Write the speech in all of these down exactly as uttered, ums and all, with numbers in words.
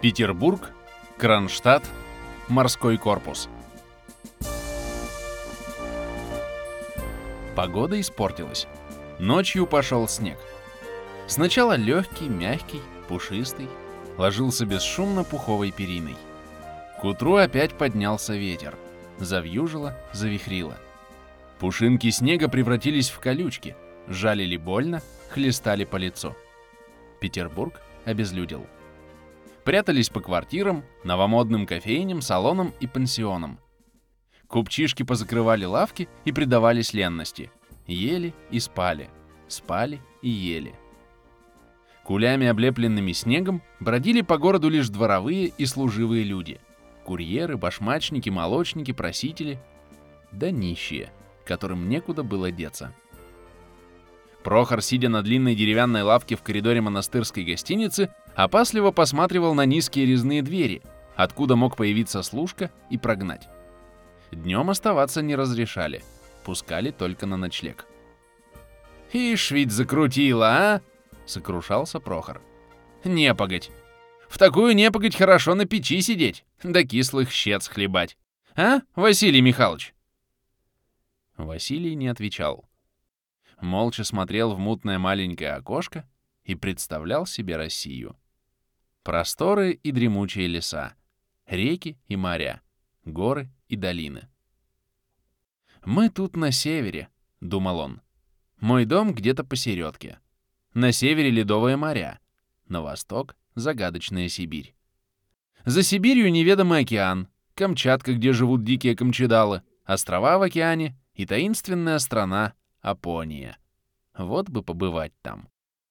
Петербург, Кронштадт, морской корпус. Погода испортилась. Ночью пошел снег. Сначала легкий, мягкий, пушистый, ложился бесшумно пуховой периной. К утру опять поднялся ветер. Завьюжило, завихрило. Пушинки снега превратились в колючки, жалили больно, хлестали по лицу. Петербург обезлюдил. Прятались по квартирам, новомодным кофейням, салонам и пансионам. Купчишки позакрывали лавки и предавались ленности. Ели и спали, спали и ели. Кулями, облепленными снегом, бродили по городу лишь дворовые и служивые люди. Курьеры, башмачники, молочники, просители. Да нищие, которым некуда было деться. Прохор, сидя на длинной деревянной лавке в коридоре монастырской гостиницы, опасливо посматривал на низкие резные двери, откуда мог появиться служка и прогнать. Днем оставаться не разрешали, пускали только на ночлег. «Ишь ведь закрутила, а!» — сокрушался Прохор. «Непогодь! В такую непогодь хорошо на печи сидеть, да кислых щец хлебать. А, Василий Михайлович?» Василий не отвечал. Молча смотрел в мутное маленькое окошко и представлял себе Россию. Просторы и дремучие леса, реки и моря, горы и долины. «Мы тут на севере», — думал он. «Мой дом где-то посередке. На севере ледовые моря, на восток — загадочная Сибирь. За Сибирью неведомый океан, Камчатка, где живут дикие камчедалы, острова в океане и таинственная страна Апония. Вот бы побывать там».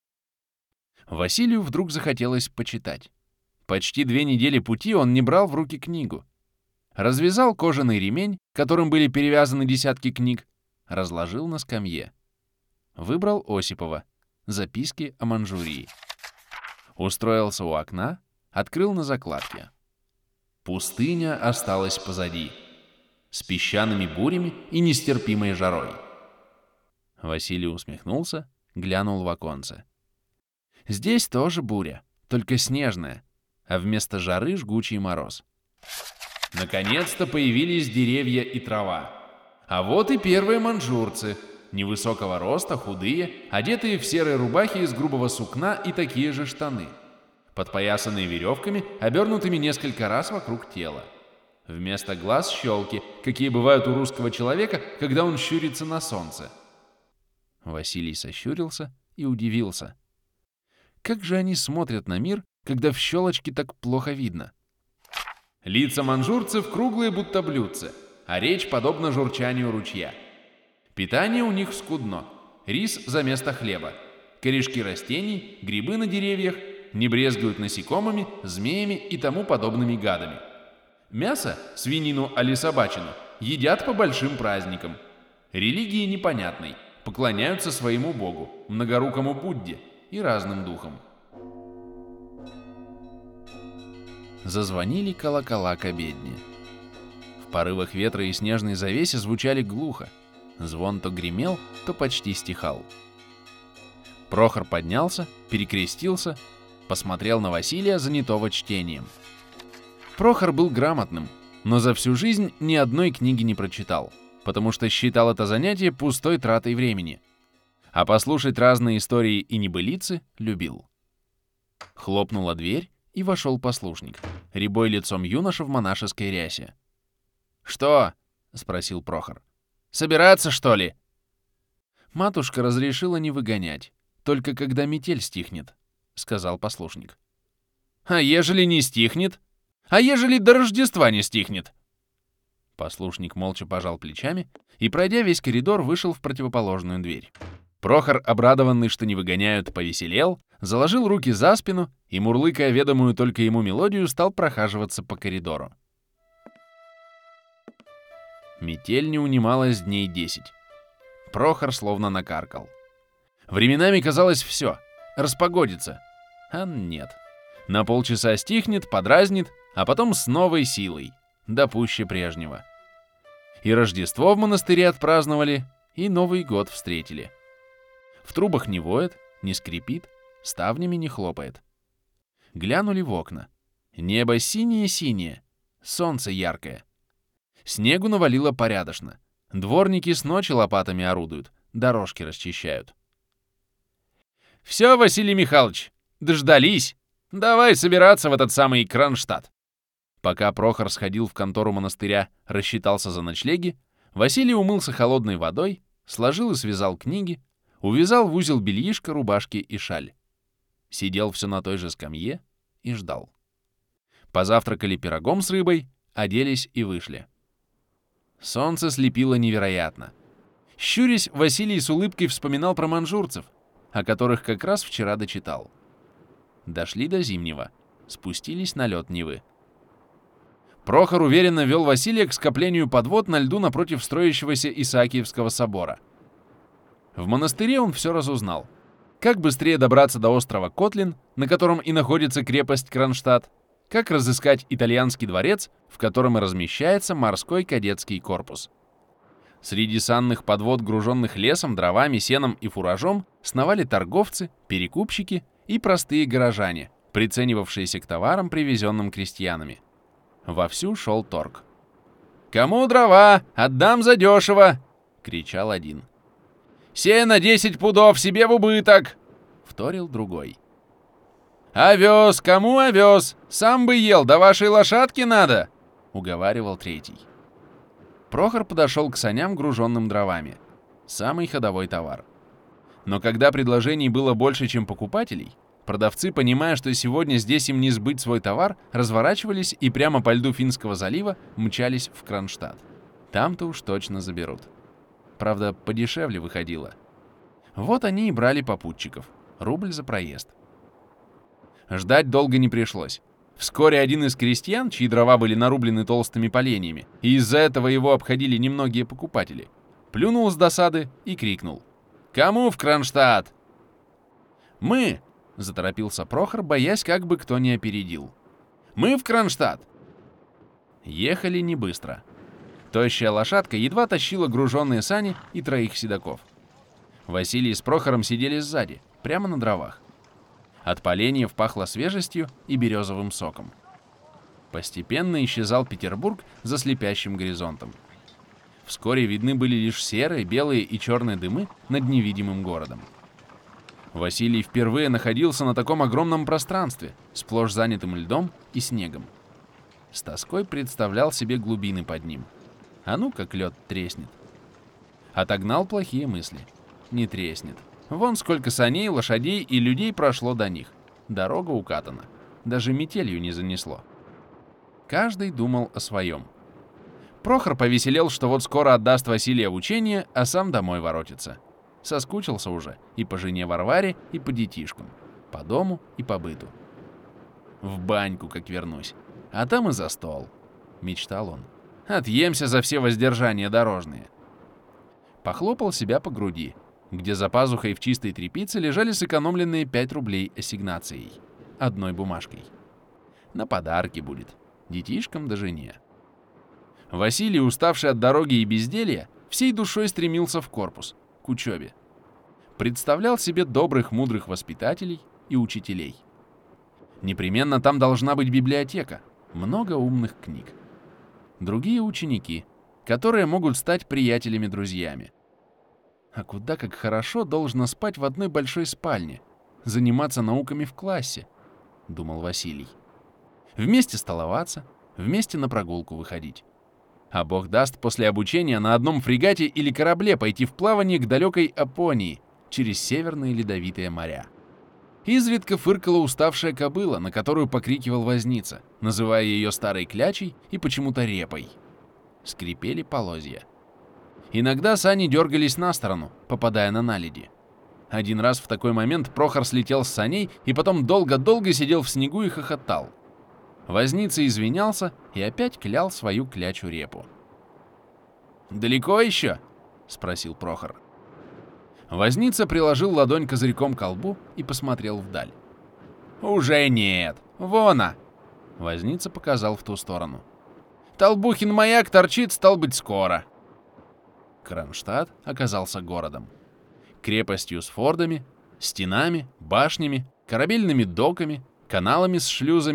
Василию вдруг захотелось почитать. Почти две недели пути он не брал в руки книгу. Развязал кожаный ремень, которым были перевязаны десятки книг, разложил на скамье. Выбрал Осипова «Записки о Манчжурии». Устроился у окна, открыл на закладке. Пустыня осталась позади, с песчаными бурями и нестерпимой жарой. Василий усмехнулся, глянул в оконце. Здесь тоже буря, только снежная, а вместо жары жгучий мороз. Наконец-то появились деревья и трава. А вот и первые манчжурцы, невысокого роста, худые, одетые в серые рубахи из грубого сукна и такие же штаны, подпоясанные веревками, обернутыми несколько раз вокруг тела. Вместо глаз щелки, какие бывают у русского человека, когда он щурится на солнце. Василий сощурился и удивился. Как же они смотрят на мир, когда в щелочке так плохо видно? Лица манчжурцев круглые, будто блюдца, а речь подобна журчанию ручья. Питание у них скудно. Рис за место хлеба, корешки растений, грибы на деревьях, не брезгуют насекомыми, змеями и тому подобными гадами. Мясо, свинину али собачину, едят по большим праздникам. Религии непонятной, поклоняются своему богу, многорукому Будде и разным духам. Зазвонили колокола к обедне. В порывах ветра и снежной завесе звучали глухо. Звон то гремел, то почти стихал. Прохор поднялся, перекрестился, посмотрел на Василия, занятого чтением. Прохор был грамотным, но за всю жизнь ни одной книги не прочитал, потому что считал это занятие пустой тратой времени, а послушать разные истории и небылицы любил. Хлопнула дверь, и вошел послушник, рябой лицом юноша в монашеской рясе. «Что?» — спросил Прохор. «Собираться, что ли?» «Матушка разрешила не выгонять, только когда метель стихнет», — сказал послушник. «А ежели не стихнет? А ежели до Рождества не стихнет?» Послушник молча пожал плечами и, пройдя весь коридор, вышел в противоположную дверь. Прохор, обрадованный, что не выгоняют, повеселел, заложил руки за спину и, мурлыкая ведомую только ему мелодию, стал прохаживаться по коридору. Метель не унималась дней десять. Прохор словно накаркал. Временами казалось все, распогодится. А нет. На полчаса стихнет, подразнит, а потом с новой силой, да пуще прежнего. И Рождество в монастыре отпраздновали, и Новый год встретили. В трубах не воет, не скрипит, ставнями не хлопает. Глянули в окна. Небо синее-синее, солнце яркое. Снегу навалило порядочно. Дворники с ночи лопатами орудуют, дорожки расчищают. «Все, Василий Михайлович, дождались! Давай собираться в этот самый Кронштадт!» Пока Прохор сходил в контору монастыря, рассчитался за ночлеги, Василий умылся холодной водой, сложил и связал книги, увязал в узел бельишко, рубашки и шаль. Сидел все на той же скамье и ждал. Позавтракали пирогом с рыбой, оделись и вышли. Солнце слепило невероятно. Щурясь, Василий с улыбкой вспоминал про манжурцев, о которых как раз вчера дочитал. Дошли до Зимнего, спустились на лед Невы. Прохор уверенно вел Василия к скоплению подвод на льду напротив строящегося Исаакиевского собора. В монастыре он все разузнал. Как быстрее добраться до острова Котлин, на котором и находится крепость Кронштадт, как разыскать итальянский дворец, в котором и размещается морской кадетский корпус. Среди санных подвод, груженных лесом, дровами, сеном и фуражом, сновали торговцы, перекупщики и простые горожане, приценивавшиеся к товарам, привезенным крестьянами. Вовсю шел торг. «Кому дрова? Отдам задешево!» — кричал один. «Сено десять пудов себе в убыток!» — вторил другой. «Овес! Кому овес? Сам бы ел, да вашей лошадке надо!» — уговаривал третий. Прохор подошел к саням, груженным дровами. Самый ходовой товар. Но когда предложений было больше, чем покупателей, продавцы, понимая, что сегодня здесь им не сбыть свой товар, разворачивались и прямо по льду Финского залива мчались в Кронштадт. Там-то уж точно заберут. Правда, подешевле выходило. Вот они и брали попутчиков. Рубль за проезд. Ждать долго не пришлось. Вскоре один из крестьян, чьи дрова были нарублены толстыми поленьями, и из-за этого его обходили немногие покупатели, плюнул с досады и крикнул: «Кому в Кронштадт?» «Мы!» — заторопился Прохор, боясь, как бы кто не опередил. «Мы в Кронштадт!» Ехали не быстро. Тощая лошадка едва тащила груженные сани и троих седаков. Василий с Прохором сидели сзади, прямо на дровах. От поленьев пахло свежестью и березовым соком. Постепенно исчезал Петербург за слепящим горизонтом. Вскоре видны были лишь серые, белые и черные дымы над невидимым городом. Василий впервые находился на таком огромном пространстве, сплошь занятым льдом и снегом. С тоской представлял себе глубины под ним. А ну, как лед треснет. Отогнал плохие мысли. Не треснет. Вон сколько саней, лошадей и людей прошло до них. Дорога укатана. Даже метелью не занесло. Каждый думал о своем. Прохор повеселел, что вот скоро отдаст Василия в учение, а сам домой воротится. Соскучился уже и по жене Варваре, и по детишкам. По дому и по быту. В баньку, как вернусь. А там и за стол. Мечтал он. Отъемся за все воздержания дорожные. Похлопал себя по груди, где за пазухой в чистой тряпице лежали сэкономленные пять рублей ассигнацией, одной бумажкой. На подарки будет, детишкам да жене. Василий, уставший от дороги и безделья, всей душой стремился в корпус, к учебе. Представлял себе добрых, мудрых воспитателей и учителей. Непременно там должна быть библиотека, много умных книг. Другие ученики, которые могут стать приятелями-друзьями. А куда как хорошо должно спать в одной большой спальне, заниматься науками в классе, думал Василий. Вместе столоваться, вместе на прогулку выходить. А бог даст после обучения на одном фрегате или корабле пойти в плавание к далекой Апонии через северные ледовитые моря. Изредка фыркала уставшая кобыла, на которую покрикивал возница, называя ее старой клячей и почему-то репой. Скрипели полозья. Иногда сани дергались на сторону, попадая на наледи. Один раз в такой момент Прохор слетел с саней и потом долго-долго сидел в снегу и хохотал. Возница извинялся и опять клял свою клячу репу. «Далеко еще?» — спросил Прохор. Возница приложил ладонь козырьком к колбу и посмотрел вдаль. «Уже нет! Вон она!» Возница показал в ту сторону. «Толбухин маяк торчит, стал быть, скоро!» Кронштадт оказался городом. Крепостью с фордами, стенами, башнями, корабельными доками, каналами с шлюзами,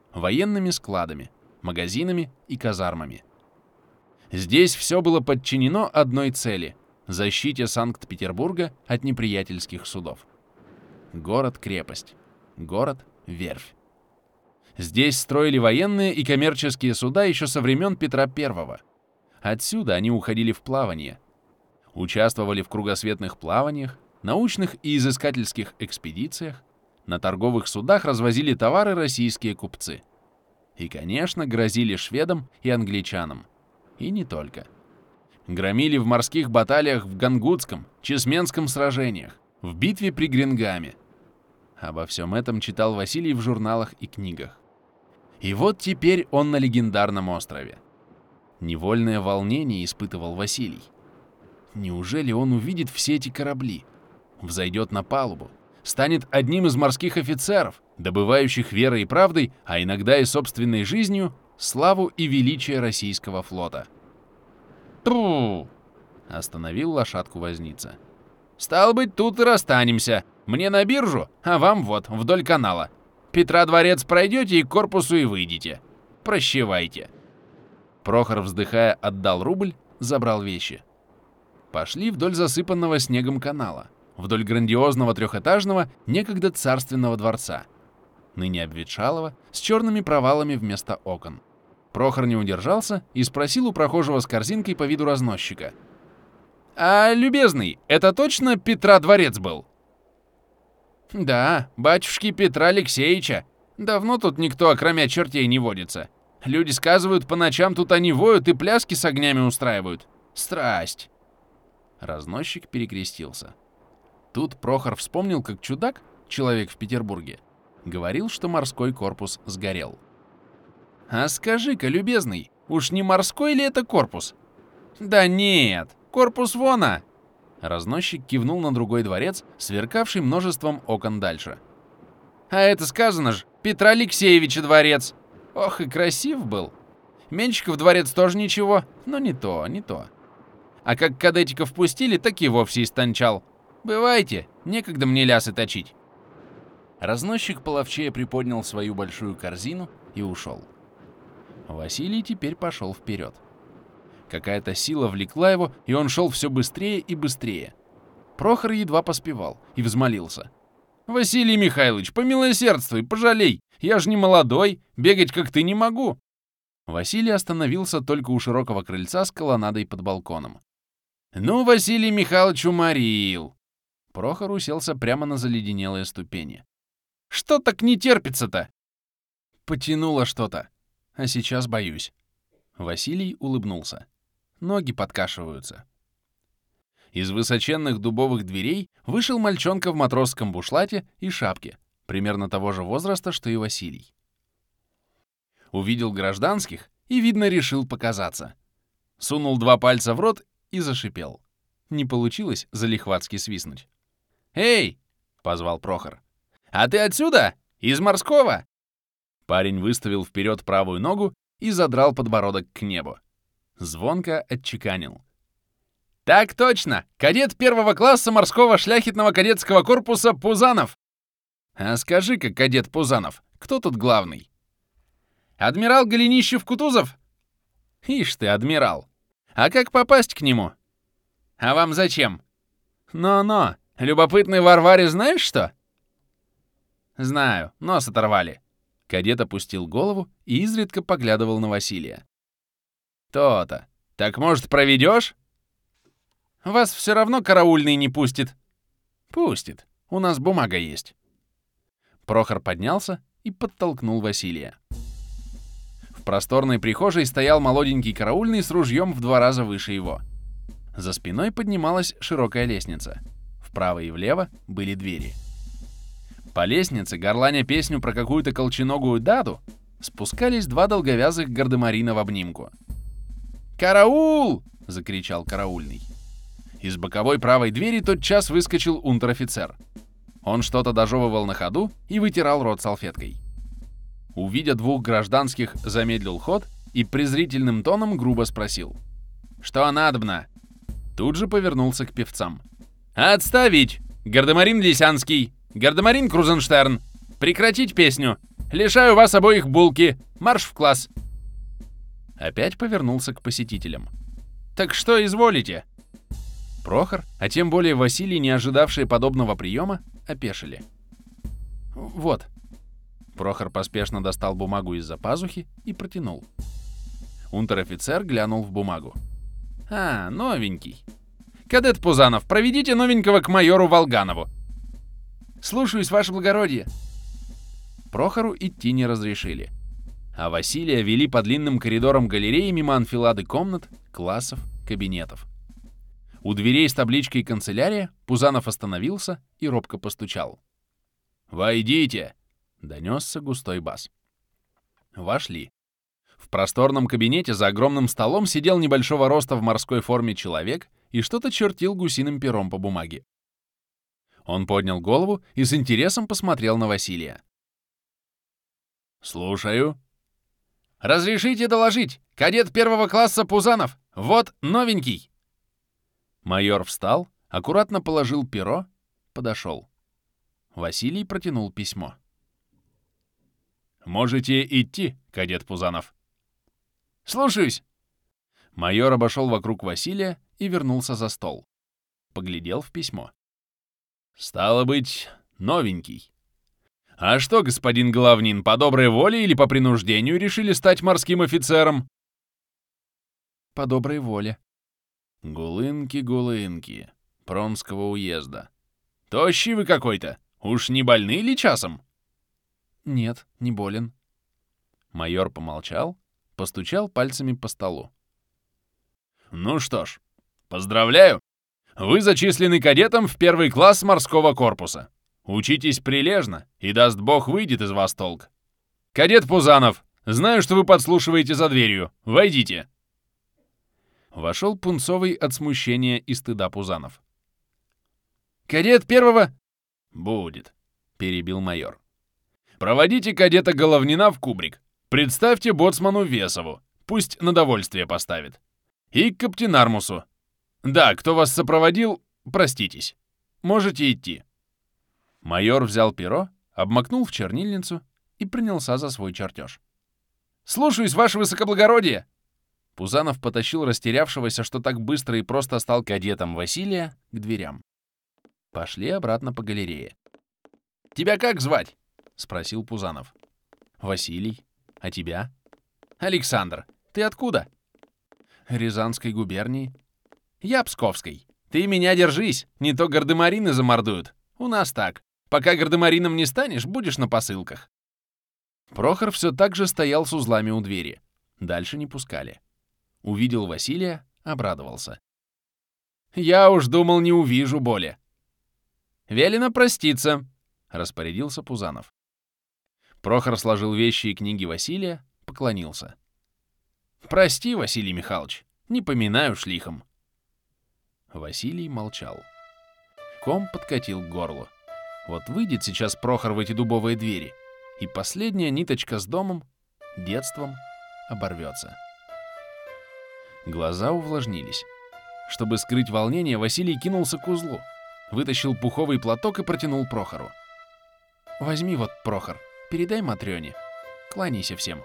военными складами, магазинами и казармами. Здесь все было подчинено одной цели — защите Санкт-Петербурга от неприятельских судов. Город-крепость, город-верфь. Здесь строили военные и коммерческие суда еще со времен Петра Первого. Отсюда они уходили в плавание, участвовали в кругосветных плаваниях, научных и изыскательских экспедициях, на торговых судах развозили товары российские купцы. И, конечно, грозили шведам и англичанам. И не только. Громили в морских баталиях в Гангутском, Чесменском сражениях, в битве при Гренгаме. Обо всем этом читал Василий в журналах и книгах. И вот теперь он на легендарном острове. Невольное волнение испытывал Василий. Неужели он увидит все эти корабли, взойдет на палубу, станет одним из морских офицеров, добывающих верой и правдой, а иногда и собственной жизнью, славу и величие российского флота? «Тру!» — остановил лошадку возница. «Стало быть, тут и расстанемся. Мне на биржу, а вам вот, вдоль канала. Петра дворец пройдете и к корпусу и выйдете. Прощевайте». Прохор, вздыхая, отдал рубль, забрал вещи. Пошли вдоль засыпанного снегом канала, вдоль грандиозного трехэтажного, некогда царственного дворца, ныне обветшалого, с черными провалами вместо окон. Прохор не удержался и спросил у прохожего с корзинкой по виду разносчика: «А, любезный, это точно Петра дворец был?» «Да, батюшки Петра Алексеевича. Давно тут никто, окромя чертей, не водится. Люди сказывают, по ночам тут они воют и пляски с огнями устраивают. Страсть!» Разносчик перекрестился. Тут Прохор вспомнил, как чудак, человек в Петербурге, говорил, что морской корпус сгорел. «А скажи-ка, любезный, уж не морской ли это корпус?» «Да нет, корпус вона!» Разносчик кивнул на другой дворец, сверкавший множеством окон дальше. «А это сказано ж, Петра Алексеевича дворец! Ох, и красив был! Менщиков дворец тоже ничего, но не то, не то. А как кадетиков пустили, так и вовсе истончал. Бывайте, некогда мне лясы точить». Разносчик половчее приподнял свою большую корзину и ушел. Василий теперь пошел вперед. Какая-то сила влекла его, и он шел все быстрее и быстрее. Прохор едва поспевал и взмолился: «Василий Михайлович, помилосердствуй, пожалей, я же не молодой, бегать как ты не могу». Василий остановился только у широкого крыльца с колоннадой под балконом. «Ну, Василий Михайлович уморил». Прохор уселся прямо на заледенелые ступени. «Что так не терпится-то?» «Потянуло что-то, а сейчас боюсь». Василий улыбнулся. Ноги подкашиваются. Из высоченных дубовых дверей вышел мальчонка в матросском бушлате и шапке, примерно того же возраста, что и Василий. Увидел гражданских и, видно, решил показаться. Сунул два пальца в рот и зашипел. Не получилось залихватски свистнуть. «Эй!» — позвал Прохор. «А ты отсюда? Из морского?» Парень выставил вперед правую ногу и задрал подбородок к небу. Звонко отчеканил: «Так точно! Кадет первого класса морского шляхетного кадетского корпуса Пузанов!» «А скажи-ка, кадет Пузанов, кто тут главный?» «Адмирал Голенищев-Кутузов?» «Ишь ты, адмирал! А как попасть к нему?» «А вам зачем?» «Но-но, любопытный Варваре знаешь что?» «Знаю, нос оторвали». Кадет опустил голову и изредка поглядывал на Василия. «То-то. Так, может, проведешь?» «Вас все равно караульный не пустит». «Пустит. У нас бумага есть». Прохор поднялся и подтолкнул Василия. В просторной прихожей стоял молоденький караульный с ружьем в два раза выше его. За спиной поднималась широкая лестница. Вправо и влево были двери. По лестнице, горланя песню про какую-то колченогую даду, спускались два долговязых гардемарина в обнимку. «Караул!» — закричал караульный. Из боковой правой двери тотчас выскочил унтер-офицер. Он что-то дожевывал на ходу и вытирал рот салфеткой. Увидя двух гражданских, замедлил ход и презрительным тоном грубо спросил: «Что надобно?» Тут же повернулся к певцам. «Отставить! Гардемарин Лисянский! Гардемарин Крузенштерн! Прекратить песню! Лишаю вас обоих булки! Марш в класс!» Опять повернулся к посетителям. «Так что изволите?» Прохор, а тем более Василий, не ожидавшие подобного приема, опешили. «Вот». Прохор поспешно достал бумагу из-за пазухи и протянул. Унтер-офицер глянул в бумагу. «А, новенький. Кадет Пузанов, проведите новенького к майору Волганову». «Слушаюсь, ваше благородие». Прохору идти не разрешили, а Василия вели по длинным коридорам галереи мимо анфилады комнат, классов, кабинетов. У дверей с табличкой «Канцелярия» Пузанов остановился и робко постучал. «Войдите!» — донесся густой бас. Вошли. В просторном кабинете за огромным столом сидел небольшого роста в морской форме человек и что-то чертил гусиным пером по бумаге. Он поднял голову и с интересом посмотрел на Василия. «Слушаю». «Разрешите доложить? Кадет первого класса Пузанов! Вот новенький!» Майор встал, аккуратно положил перо, подошел. Василий протянул письмо. «Можете идти, кадет Пузанов». «Слушаюсь». Майор обошел вокруг Василия и вернулся за стол. Поглядел в письмо. «Стало быть, новенький. А что, господин Главнин, по доброй воле или по принуждению решили стать морским офицером?» «По доброй воле». «Гулынки-гулынки, Пронского уезда. Тощий вы какой-то. Уж не больны ли часом?» «Нет, не болен». Майор помолчал, постучал пальцами по столу. «Ну что ж, поздравляю. Вы зачислены кадетом в первый класс морского корпуса. Учитесь прилежно, и даст бог выйдет из вас толк. Кадет Пузанов, знаю, что вы подслушиваете за дверью. Войдите». Вошел пунцовый от смущения и стыда Пузанов. «Кадет первого...» «Будет», — перебил майор. «Проводите кадета Головнина в кубрик. Представьте боцману Весову. Пусть на довольствие поставит. И к каптенармусу. Да, кто вас сопроводил, проститесь. Можете идти». Майор взял перо, обмакнул в чернильницу и принялся за свой чертеж. «Слушаюсь, ваше высокоблагородие!» Пузанов потащил растерявшегося, что так быстро и просто стал кадетом Василия, к дверям. Пошли обратно по галерее. «Тебя как звать?» — спросил Пузанов. «Василий. А тебя?» «Александр. Ты откуда?» «Рязанской губернии». «Я Псковской. Ты меня держись, не то гардемарины замордуют. У нас так. Пока гардемарином не станешь, будешь на посылках». Прохор все так же стоял с узлами у двери. Дальше не пускали. Увидел Василия, обрадовался. «Я уж думал, не увижу боли». «Велено проститься», — распорядился Пузанов. Прохор сложил вещи и книги Василия, поклонился. «Прости, Василий Михайлович, не поминаю шлихом». Василий молчал. Ком подкатил к горлу. Вот выйдет сейчас Прохор в эти дубовые двери, и последняя ниточка с домом, детством, оборвется. Глаза увлажнились. Чтобы скрыть волнение, Василий кинулся к узлу, вытащил пуховый платок и протянул Прохору. «Возьми вот, Прохор, передай Матрёне. Кланяйся всем».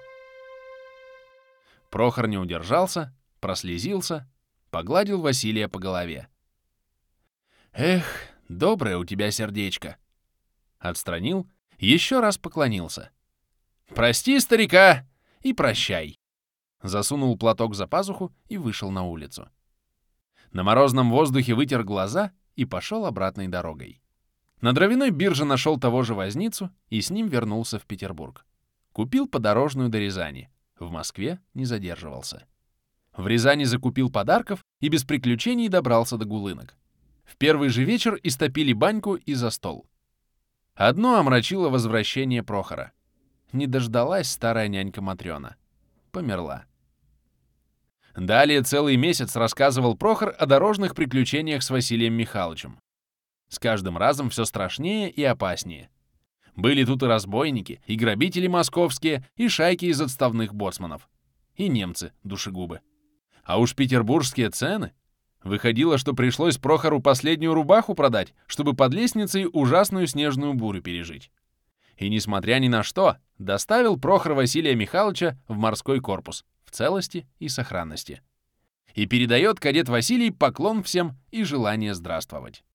Прохор не удержался, прослезился, погладил Василия по голове. «Эх, доброе у тебя сердечко!» Отстранил, еще раз поклонился. «Прости, старика, и прощай!» Засунул платок за пазуху и вышел на улицу. На морозном воздухе вытер глаза и пошел обратной дорогой. На дровяной бирже нашел того же возницу и с ним вернулся в Петербург. Купил подорожную до Рязани. В Москве не задерживался. В Рязани закупил подарков и без приключений добрался до Гулынок. В первый же вечер истопили баньку и за стол. Одно омрачило возвращение Прохора. Не дождалась старая нянька Матрёна. Померла. Далее целый месяц рассказывал Прохор о дорожных приключениях с Василием Михайловичем. С каждым разом все страшнее и опаснее. Были тут и разбойники, и грабители московские, и шайки из отставных боцманов, и немцы, душегубы. А уж петербургские цены! Выходило, что пришлось Прохору последнюю рубаху продать, чтобы под лестницей ужасную снежную бурю пережить. И несмотря ни на что, доставил Прохор Василия Михайловича в морской корпус в целости и сохранности. И передает кадет Василий поклон всем и желание здравствовать.